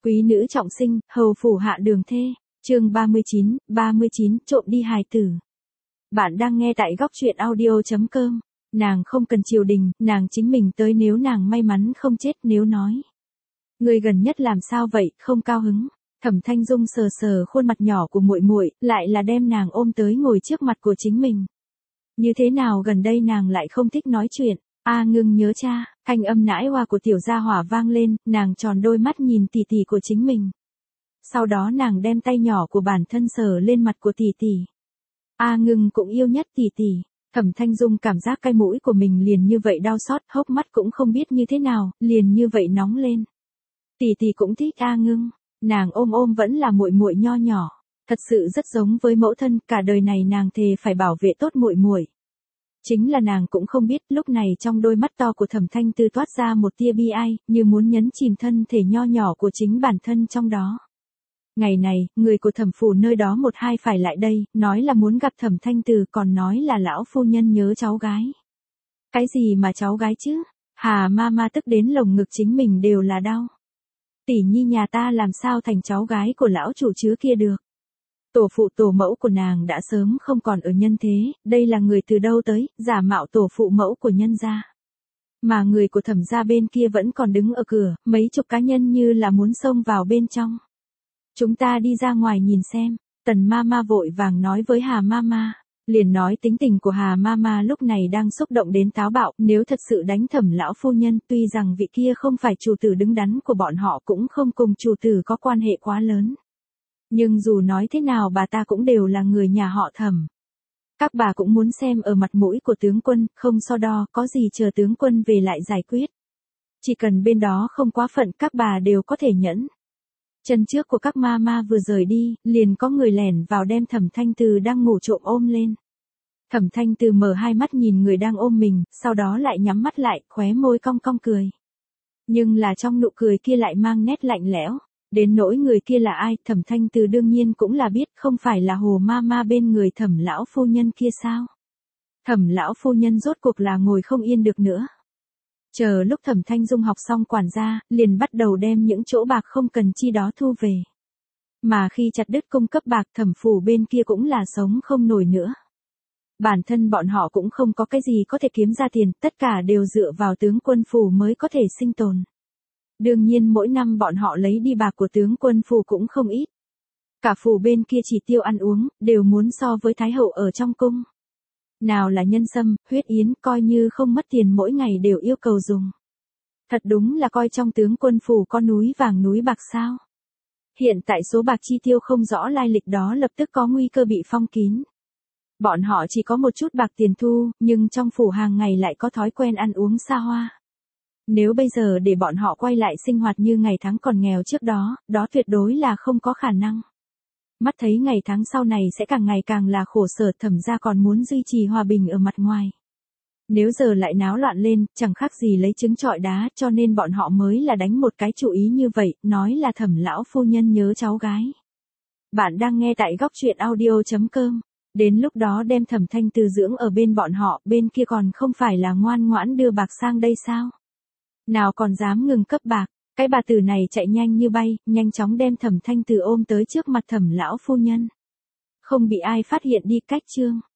Quý nữ trọng sinh, hầu phủ hạ đường thê, chương 39, trộm đi hài tử. Bạn đang nghe tại góc truyện audio.com. Nàng không cần triều đình, nàng chính mình tới nếu nàng may mắn không chết nếu nói. Người gần nhất làm sao vậy, không cao hứng. Thẩm Thanh Dung sờ sờ khuôn mặt nhỏ của muội muội, lại là đem nàng ôm tới ngồi trước mặt của chính mình. Như thế nào gần đây nàng lại không thích nói chuyện. A Ngưng nhớ cha, thanh âm nãi hoa của tiểu gia hỏa vang lên, nàng tròn đôi mắt nhìn tỷ tỷ của chính mình. Sau đó nàng đem tay nhỏ của bản thân sờ lên mặt của tỷ tỷ. A Ngưng cũng yêu nhất tỷ tỷ. Thẩm Thanh Dung cảm giác cái mũi của mình liền như vậy đau xót, hốc mắt cũng không biết như thế nào, liền như vậy nóng lên. Tỷ tỷ cũng thích A Ngưng, nàng ôm vẫn là muội muội nho nhỏ, thật sự rất giống với mẫu thân, cả đời này nàng thề phải bảo vệ tốt muội muội. Chính là nàng cũng không biết, lúc này trong đôi mắt to của Thẩm Thanh Tư toát ra một tia bi ai, như muốn nhấn chìm thân thể nho nhỏ của chính bản thân trong đó. Ngày này, người của Thẩm phủ nơi đó một hai phải lại đây, nói là muốn gặp Thẩm Thanh Từ, còn nói là lão phu nhân nhớ cháu gái. Cái gì mà cháu gái chứ? Hà ma tức đến lồng ngực chính mình đều là đau. Tỷ nhi nhà ta làm sao thành cháu gái của lão chủ chứa kia được? Tổ phụ tổ mẫu của nàng đã sớm không còn ở nhân thế, đây là người từ đâu tới, giả mạo tổ phụ mẫu của nhân gia. Mà người của Thẩm gia bên kia vẫn còn đứng ở cửa, mấy chục cá nhân như là muốn xông vào bên trong. Chúng ta đi ra ngoài nhìn xem, Tần ma vội vàng nói với Hà ma. Liền nói tính tình của Hà ma lúc này đang xúc động đến táo bạo, nếu thật sự đánh Thẩm lão phu nhân, tuy rằng vị kia không phải chủ tử đứng đắn của bọn họ cũng không cùng chủ tử có quan hệ quá lớn. Nhưng dù nói thế nào bà ta cũng đều là người nhà họ Thẩm. Các bà cũng muốn xem ở mặt mũi của tướng quân, không so đo, có gì chờ tướng quân về lại giải quyết. Chỉ cần bên đó không quá phận các bà đều có thể nhẫn. Chân trước của các ma vừa rời đi, liền có người lẻn vào đem Thẩm Thanh Từ đang ngủ trộm ôm lên. Thẩm Thanh Từ mở hai mắt nhìn người đang ôm mình, sau đó lại nhắm mắt lại, khóe môi cong cong cười. Nhưng là trong nụ cười kia lại mang nét lạnh lẽo. Đến nỗi người kia là ai, Thẩm Thanh Từ đương nhiên cũng là biết, không phải là Hồ ma bên người Thẩm lão phu nhân kia sao? Thẩm lão phu nhân rốt cuộc là ngồi không yên được nữa. Chờ lúc Thẩm Thanh Dung học xong quản gia, liền bắt đầu đem những chỗ bạc không cần chi đó thu về. Mà khi chặt đứt cung cấp bạc, Thẩm phủ bên kia cũng là sống không nổi nữa. Bản thân bọn họ cũng không có cái gì có thể kiếm ra tiền, tất cả đều dựa vào tướng quân phủ mới có thể sinh tồn. Đương nhiên mỗi năm bọn họ lấy đi bạc của tướng quân phủ cũng không ít. Cả phủ bên kia chỉ tiêu ăn uống, đều muốn so với Thái hậu ở trong cung. Nào là nhân sâm, huyết yến, coi như không mất tiền mỗi ngày đều yêu cầu dùng. Thật đúng là coi trong tướng quân phủ có núi vàng núi bạc sao. Hiện tại số bạc chi tiêu không rõ lai lịch đó lập tức có nguy cơ bị phong kín. Bọn họ chỉ có một chút bạc tiền thu, nhưng trong phủ hàng ngày lại có thói quen ăn uống xa hoa. Nếu bây giờ để bọn họ quay lại sinh hoạt như ngày tháng còn nghèo trước đó, đó tuyệt đối là không có khả năng. Mắt thấy ngày tháng sau này sẽ càng ngày càng là khổ sở, Thẩm gia còn muốn duy trì hòa bình ở mặt ngoài. Nếu giờ lại náo loạn lên, chẳng khác gì lấy trứng trọi đá, cho nên bọn họ mới là đánh một cái chủ ý như vậy, nói là Thẩm lão phu nhân nhớ cháu gái. Bạn đang nghe tại góc truyện audio.com. Đến lúc đó đem Thẩm Thanh Từ dưỡng ở bên bọn họ, bên kia còn không phải là ngoan ngoãn đưa bạc sang đây sao? Nào còn dám ngừng cấp bạc, cái bà tử này chạy nhanh như bay, nhanh chóng đem Thẩm Thanh Từ ôm tới trước mặt Thẩm lão phu nhân. Không bị ai phát hiện đi cách chương.